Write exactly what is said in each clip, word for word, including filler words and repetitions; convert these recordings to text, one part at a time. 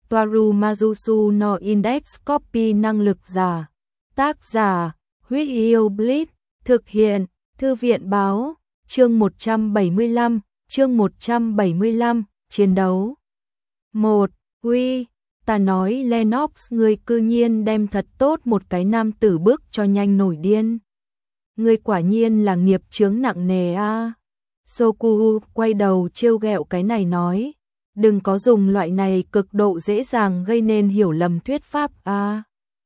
Toaru Majusu no Index Copy năng lực giả. Tác giả, Huyết Yêu Blitz, thực hiện, Thư viện báo, chương một trăm bảy mươi lăm, chương một trăm bảy mươi lăm, chiến đấu. một. Uy, ta nói Lennox ngươi cư nhiên đem thật tốt một cái nam tử bước cho nhanh nổi điên. Ngươi quả nhiên là nghiệp chướng nặng nề a. À. Sokuhu quay đầu trêu ghẹo cái này nói, đừng có dùng loại này cực độ dễ dàng gây nên hiểu lầm thuyết pháp a. À.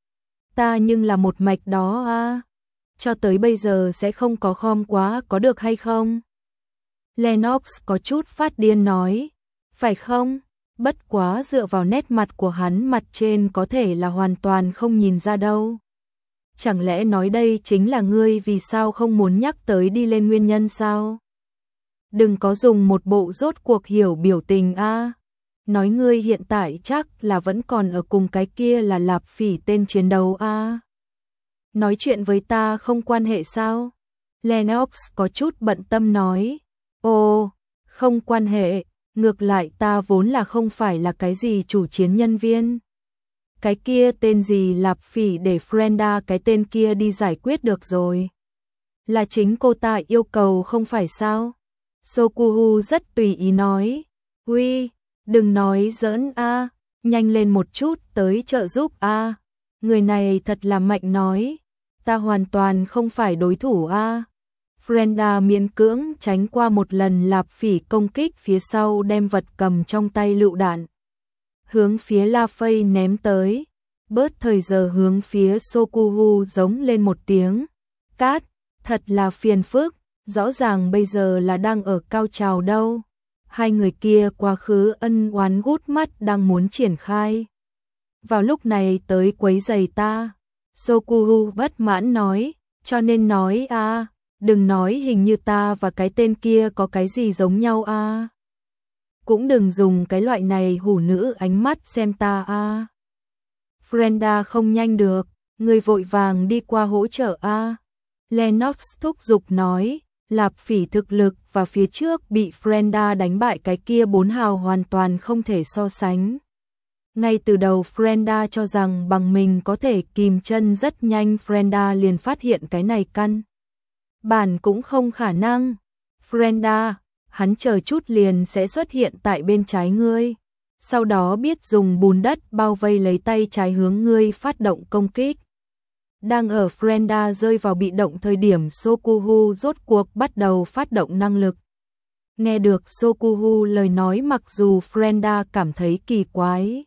Ta nhưng là một mạch đó a. À. Cho tới bây giờ sẽ không có khom quá có được hay không? Lennox có chút phát điên nói, phải không? Bất quá dựa vào nét mặt của hắn mặt trên có thể là hoàn toàn không nhìn ra đâu. Chẳng lẽ nói đây chính là ngươi vì sao không muốn nhắc tới đi lên nguyên nhân sao? Đừng có dùng một bộ rốt cuộc hiểu biểu tình a. À. Nói ngươi hiện tại chắc là vẫn còn ở cùng cái kia là Lạp Phỉ tên chiến đấu a. À. Nói chuyện với ta không quan hệ sao? Lennox có chút bận tâm nói, ồ, không quan hệ, ngược lại ta vốn là không phải là cái gì chủ chiến nhân viên. Cái kia tên gì Lạp Phỉ để Frenda cái tên kia đi giải quyết được rồi. Là chính cô ta yêu cầu không phải sao? Sokuhu rất tùy ý nói, uy, đừng nói giỡn a, à, nhanh lên một chút tới trợ giúp a. À. Người này thật là mạnh nói, ta hoàn toàn không phải đối thủ a. À. Frenda miễn cưỡng tránh qua một lần Lạp Phỉ công kích phía sau đem vật cầm trong tay lựu đạn. Hướng phía La Phây ném tới, bớt thời giờ hướng phía Sokuhu giống lên một tiếng. Cát, thật là phiền phức, rõ ràng bây giờ là đang ở cao trào đâu. Hai người kia quá khứ ân oán gút mắt đang muốn triển khai. Vào lúc này tới quấy giày ta. Sokuhu bất mãn nói, cho nên nói a, à, đừng nói hình như ta và cái tên kia có cái gì giống nhau a. À. Cũng đừng dùng cái loại này hủ nữ ánh mắt xem ta a. À. Frenda không nhanh được, người vội vàng đi qua hỗ trợ a. À. Lennox thúc giục nói, Lạp Phỉ thực lực và phía trước bị Frenda đánh bại cái kia bốn hào hoàn toàn không thể so sánh. Ngay từ đầu Frenda cho rằng bằng mình có thể kìm chân rất nhanh, Frenda liền phát hiện cái này căn bản cũng không khả năng. Frenda, hắn chờ chút liền sẽ xuất hiện tại bên trái ngươi, sau đó biết dùng bùn đất bao vây lấy tay trái hướng ngươi phát động công kích. Đang ở Frenda rơi vào bị động thời điểm, Sokuhu rốt cuộc bắt đầu phát động năng lực. Nghe được Sokuhu lời nói, mặc dù Frenda cảm thấy kỳ quái.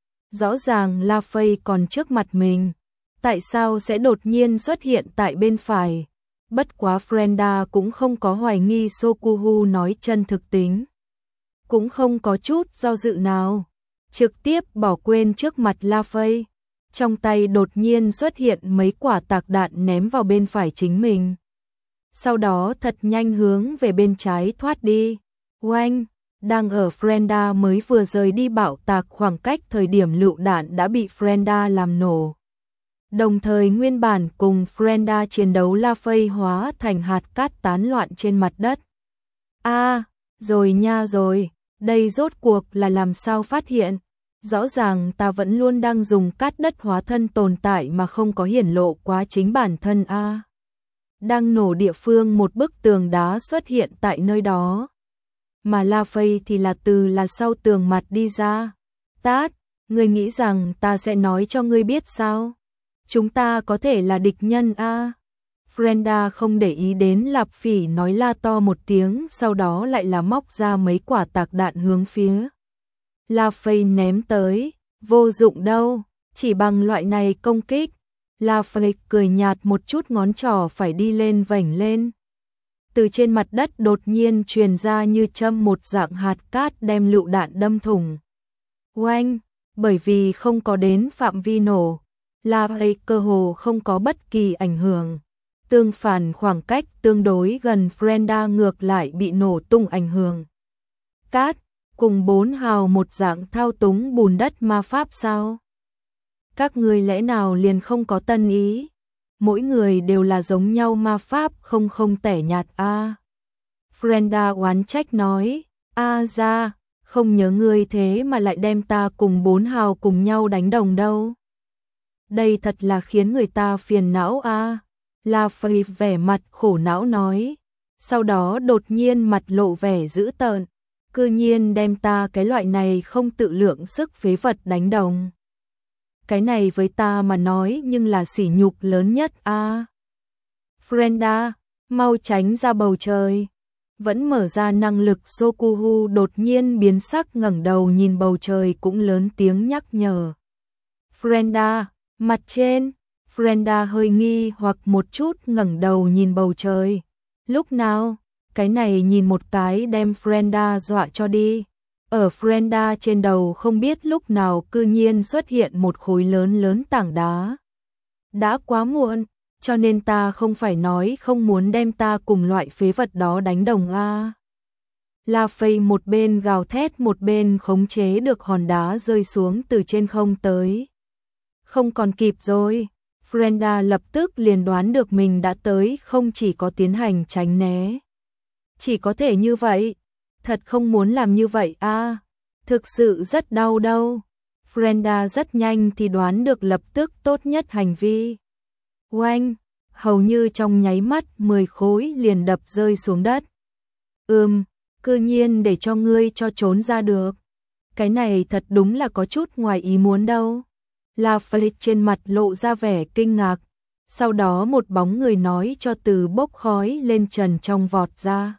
Rõ ràng La Phây còn trước mặt mình, tại sao sẽ đột nhiên xuất hiện tại bên phải? Bất quá Frenda cũng không có hoài nghi Sokuhu nói chân thực tính. Cũng không có chút do dự nào, trực tiếp bỏ quên trước mặt La Phây. Trong tay đột nhiên xuất hiện mấy quả tạc đạn ném vào bên phải chính mình. Sau đó thật nhanh hướng về bên trái thoát đi. Oanh, đang ở Frenda mới vừa rời đi bạo tạc khoảng cách thời điểm lựu đạn đã bị Frenda làm nổ. Đồng thời nguyên bản cùng Frenda chiến đấu La Phây hóa thành hạt cát tán loạn trên mặt đất. A, à, rồi nha rồi, đây rốt cuộc là làm sao phát hiện? Rõ ràng ta vẫn luôn đang dùng cát đất hóa thân tồn tại mà không có hiển lộ quá chính bản thân a. À. Đang nổ địa phương một bức tường đá xuất hiện tại nơi đó. Mà La Phây thì là từ là sau tường mặt đi ra. Tát, ngươi nghĩ rằng ta sẽ nói cho ngươi biết sao? Chúng ta có thể là địch nhân a. À. Frenda không để ý đến Lạp Phỉ nói, la to một tiếng, sau đó lại là móc ra mấy quả tạc đạn hướng phía La Phây ném tới. Vô dụng đâu, chỉ bằng loại này công kích. La Phây cười nhạt một chút, ngón trỏ phải đi lên vảnh lên. Từ trên mặt đất đột nhiên truyền ra như châm một dạng hạt cát đem lựu đạn đâm thủng. Oanh, bởi vì không có đến phạm vi nổ, La Phây cơ hồ không có bất kỳ ảnh hưởng. Tương phản khoảng cách tương đối gần, Frenda ngược lại bị nổ tung ảnh hưởng. Cát, cùng bốn hào một dạng thao túng bùn đất ma pháp sao? Các người lẽ nào liền không có tân ý? Mỗi người đều là giống nhau ma pháp, không không tẻ nhạt a. À. Frenda oán trách nói, a à ra, không nhớ ngươi thế mà lại đem ta cùng bốn hào cùng nhau đánh đồng đâu. Đây thật là khiến người ta phiền não a. La Phây vẻ mặt khổ não nói, sau đó đột nhiên mặt lộ vẻ dữ tợn, cư nhiên đem ta cái loại này không tự lượng sức phế vật đánh đồng. Cái này với ta mà nói nhưng là sỉ nhục lớn nhất a. À. Frenda, mau tránh ra bầu trời. Vẫn mở ra năng lực Sokuhu đột nhiên biến sắc ngẩng đầu nhìn bầu trời cũng lớn tiếng nhắc nhở. Frenda, mặt trên. Frenda hơi nghi hoặc một chút ngẩng đầu nhìn bầu trời. Lúc nào? Cái này nhìn một cái đem Frenda dọa cho đi. Ở Frenda trên đầu không biết lúc nào cư nhiên xuất hiện một khối lớn lớn tảng đá. Đã quá muộn, cho nên ta không phải nói không muốn đem ta cùng loại phế vật đó đánh đồng a. La Phây một bên gào thét một bên khống chế được hòn đá rơi xuống từ trên không tới. Không còn kịp rồi. Frenda lập tức liền đoán được mình đã tới, không chỉ có tiến hành tránh né. Chỉ có thể như vậy. Thật không muốn làm như vậy a. À, thực sự rất đau đâu. Frenda rất nhanh thì đoán được lập tức tốt nhất hành vi. Oanh, hầu như trong nháy mắt mười khối liền đập rơi xuống đất. Ừm, cư nhiên để cho ngươi cho trốn ra được. Cái này thật đúng là có chút ngoài ý muốn đâu. La Phây trên mặt lộ ra vẻ kinh ngạc. Sau đó một bóng người nói cho từ bốc khói lên trần trong vọt ra.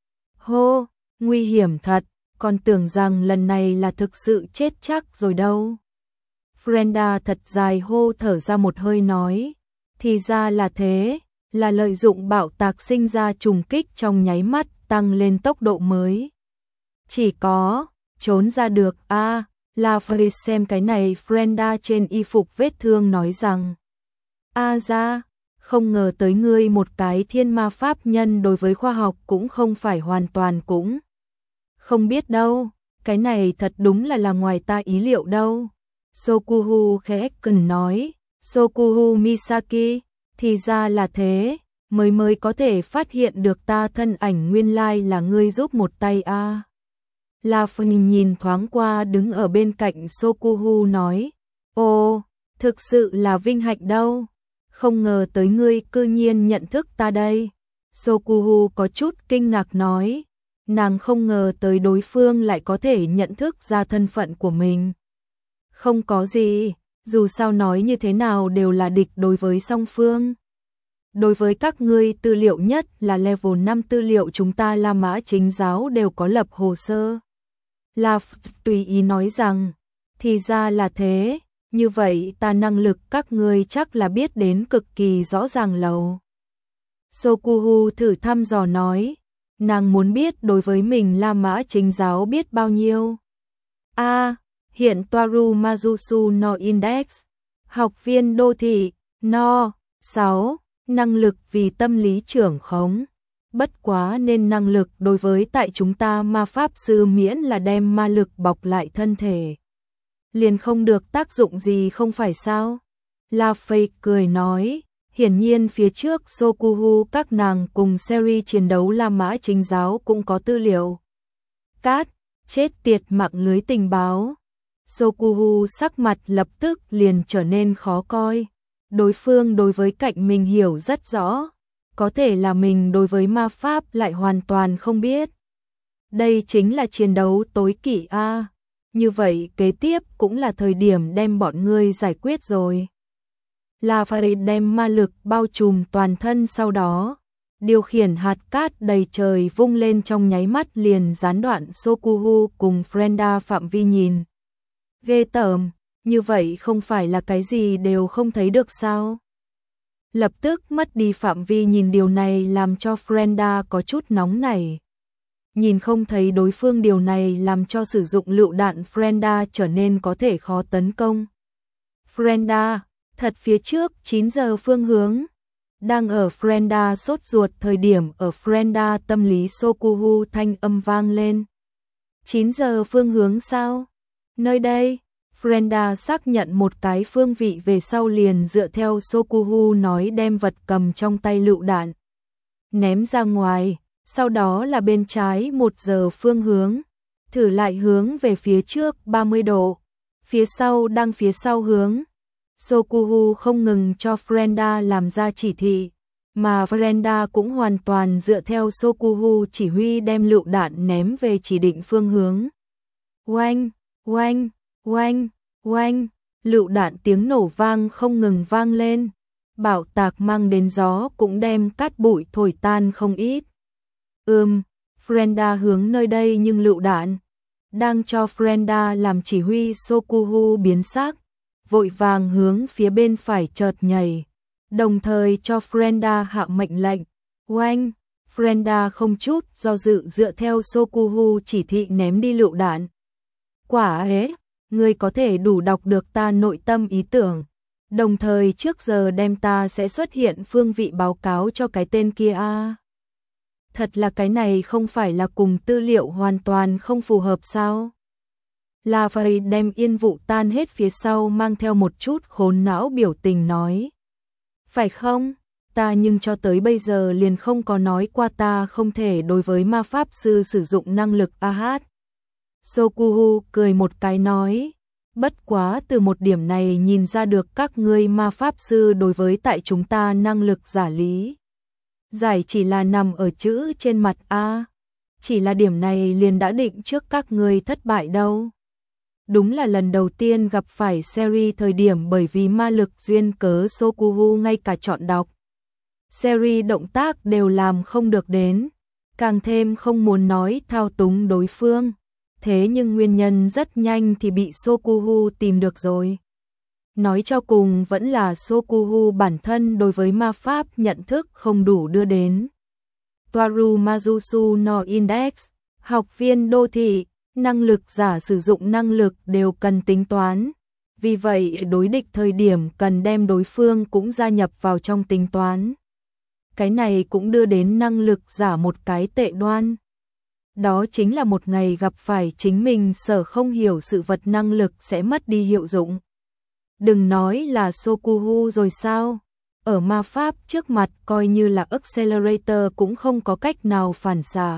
Hô, nguy hiểm thật, còn tưởng rằng lần này là thực sự chết chắc rồi đâu. Frenda thật dài hô thở ra một hơi nói. Thì ra là thế, là lợi dụng bạo tạc sinh ra trùng kích trong nháy mắt tăng lên tốc độ mới. Chỉ có, trốn ra được a. À, La Phây xem cái này Frenda trên y phục vết thương nói rằng. A à ra, không ngờ tới ngươi một cái thiên ma pháp nhân đối với khoa học cũng không phải hoàn toàn cũng. Không biết đâu, cái này thật đúng là là ngoài ta ý liệu đâu. Sokuhu khẽ cần nói, Sokuhu Misaki, thì ra là thế, mới mới có thể phát hiện được ta thân ảnh nguyên lai là ngươi giúp một tay a. À. La Phây nhìn thoáng qua đứng ở bên cạnh Sokuhu nói, ồ, thực sự là vinh hạnh đâu, không ngờ tới ngươi cư nhiên nhận thức ta đây. Sokuhu có chút kinh ngạc nói, nàng không ngờ tới đối phương lại có thể nhận thức ra thân phận của mình. Không có gì, dù sao nói như thế nào đều là địch đối với song phương. Đối với các ngươi tư liệu nhất là level năm tư liệu chúng ta La Mã Chính giáo đều có lập hồ sơ. La Phây tùy ý nói rằng, thì ra là thế, như vậy ta năng lực các ngươi chắc là biết đến cực kỳ rõ ràng lầu. Sokuhu thử thăm dò nói, nàng muốn biết đối với mình La Mã Chính giáo biết bao nhiêu. A, à, hiện Toaru Majusu no Index, học viên đô thị, no, sáu, năng lực vì tâm lý trưởng khống. Bất quá nên năng lực đối với tại chúng ta ma pháp sư miễn là đem ma lực bọc lại thân thể. Liền không được tác dụng gì không phải sao? La Phây cười nói, hiển nhiên phía trước Sokuhu các nàng cùng series chiến đấu La Mã Chính giáo cũng có tư liệu. Cát, chết tiệt mạng lưới tình báo. Sokuhu sắc mặt lập tức liền trở nên khó coi. Đối phương đối với cạnh mình hiểu rất rõ. Có thể là mình đối với ma pháp lại hoàn toàn không biết. Đây chính là chiến đấu tối kỵ a. À. Như vậy kế tiếp cũng là thời điểm đem bọn ngươi giải quyết rồi. Là phải đem ma lực bao trùm toàn thân, sau đó điều khiển hạt cát đầy trời vung lên trong nháy mắt liền gián đoạn Sokuhu cùng Frenda phạm vi nhìn. Ghê tởm, như vậy không phải là cái gì đều không thấy được sao? Lập tức mất đi phạm vi nhìn, điều này làm cho Frenda có chút nóng nảy. Nhìn không thấy đối phương, điều này làm cho sử dụng lựu đạn Frenda trở nên có thể khó tấn công. Frenda, thật phía trước chín giờ phương hướng. Đang ở Frenda sốt ruột thời điểm, ở Frenda tâm lý Sokuhu thanh âm vang lên. chín giờ phương hướng sao? Nơi đây. Frenda xác nhận một cái phương vị về sau liền dựa theo Sokuhu nói đem vật cầm trong tay lựu đạn ném ra ngoài, sau đó là bên trái một giờ phương hướng. thử lại hướng về phía trước ba mươi độ, phía sau đang phía sau hướng. Sokuhu không ngừng cho Frenda làm ra chỉ thị, mà Frenda cũng hoàn toàn dựa theo Sokuhu chỉ huy đem lựu đạn ném về chỉ định phương hướng. Oanh, oanh, oanh, oanh, lựu đạn tiếng nổ vang không ngừng vang lên, bạo tạc mang đến gió cũng đem cát bụi thổi tan không ít. Ừm, Frenda hướng nơi đây nhưng lựu đạn đang cho Frenda làm chỉ huy. Sokuhu biến sắc, vội vàng hướng phía bên phải chợt nhảy, đồng thời cho Frenda hạ mệnh lệnh. Oanh, Frenda không chút do dự dựa theo Sokuhu chỉ thị ném đi lựu đạn. Quả ấy, ngươi có thể đủ đọc được ta nội tâm ý tưởng, đồng thời trước giờ đem ta sẽ xuất hiện phương vị báo cáo cho cái tên kia a. À, thật là cái này không phải là cùng tư liệu hoàn toàn không phù hợp sao? Là vậy đem yên vụ tan hết phía sau mang theo một chút khốn não biểu tình nói. Phải không? Ta nhưng cho tới bây giờ liền không có nói qua ta không thể đối với ma pháp sư sử dụng năng lực a hát. Sokuhu cười một cái nói, bất quá từ một điểm này nhìn ra được các ngươi ma pháp sư đối với tại chúng ta năng lực giả lý giải chỉ là nằm ở chữ trên mặt a, chỉ là điểm này liền đã định trước các ngươi thất bại đâu. Đúng là lần đầu tiên gặp phải series thời điểm bởi vì ma lực duyên cớ Sokuhu ngay cả chọn đọc series động tác đều làm không được đến, càng thêm không muốn nói thao túng đối phương. Thế nhưng nguyên nhân rất nhanh thì bị Sokuhu tìm được rồi. Nói cho cùng vẫn là Sokuhu bản thân đối với ma pháp nhận thức không đủ đưa đến. Toaru Majusu no Index, học viên đô thị, năng lực giả sử dụng năng lực đều cần tính toán. Vì vậy đối địch thời điểm cần đem đối phương cũng gia nhập vào trong tính toán. Cái này cũng đưa đến năng lực giả một cái tệ đoan. Đó chính là một ngày gặp phải chính mình sở không hiểu sự vật năng lực sẽ mất đi hiệu dụng. Đừng nói là Sokuhu rồi sao, ở ma pháp trước mặt coi như là Accelerator cũng không có cách nào phản xạ.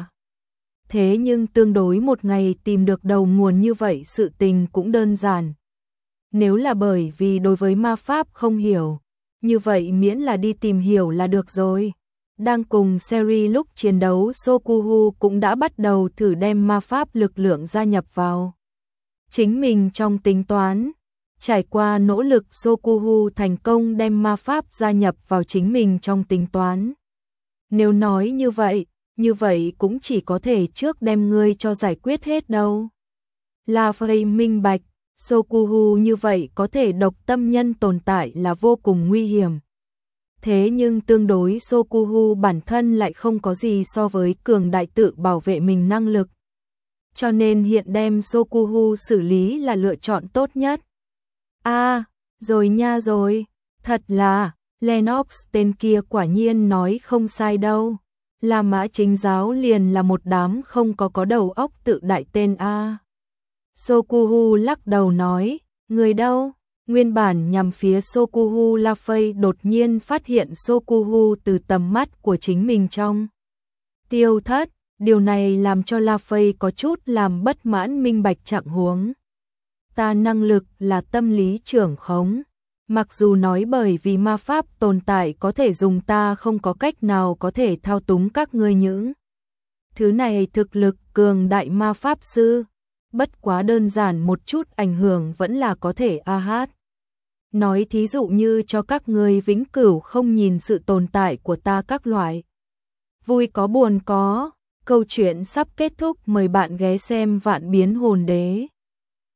Thế nhưng tương đối một ngày tìm được đầu nguồn như vậy sự tình cũng đơn giản. Nếu là bởi vì đối với ma pháp không hiểu, như vậy miễn là đi tìm hiểu là được rồi. Đang cùng series lúc chiến đấu Sokuhu cũng đã bắt đầu thử đem ma pháp lực lượng gia nhập vào chính mình trong tính toán. Trải qua nỗ lực Sokuhu thành công đem ma pháp gia nhập vào chính mình trong tính toán. Nếu nói như vậy, như vậy cũng chỉ có thể trước đem ngươi cho giải quyết hết đâu. Là phải minh bạch, Sokuhu như vậy có thể độc tâm nhân tồn tại là vô cùng nguy hiểm. Thế nhưng tương đối Sokuhu bản thân lại không có gì so với cường đại tự bảo vệ mình năng lực. Cho nên hiện đem Sokuhu xử lý là lựa chọn tốt nhất. À, rồi nha rồi, thật là, Lennox tên kia quả nhiên nói không sai đâu. La Mã chính giáo liền là một đám không có có đầu óc tự đại tên A. Sokuhu lắc đầu nói, người đâu? Nguyên bản nhằm phía Sokuhu, La Fey đột nhiên phát hiện Sokuhu từ tầm mắt của chính mình trong tiêu thất, điều này làm cho La Fey có chút làm bất mãn minh bạch trạng huống. Ta năng lực là tâm lý trưởng khống, mặc dù nói bởi vì ma pháp tồn tại có thể dùng ta không có cách nào có thể thao túng các ngươi những thứ này thực lực cường đại ma pháp sư, bất quá đơn giản một chút ảnh hưởng vẫn là có thể a hát. Nói thí dụ như cho các ngươi vĩnh cửu không nhìn sự tồn tại của ta các loại. Vui có buồn có, câu chuyện sắp kết thúc, mời bạn ghé xem Vạn Biến Hồn Đế.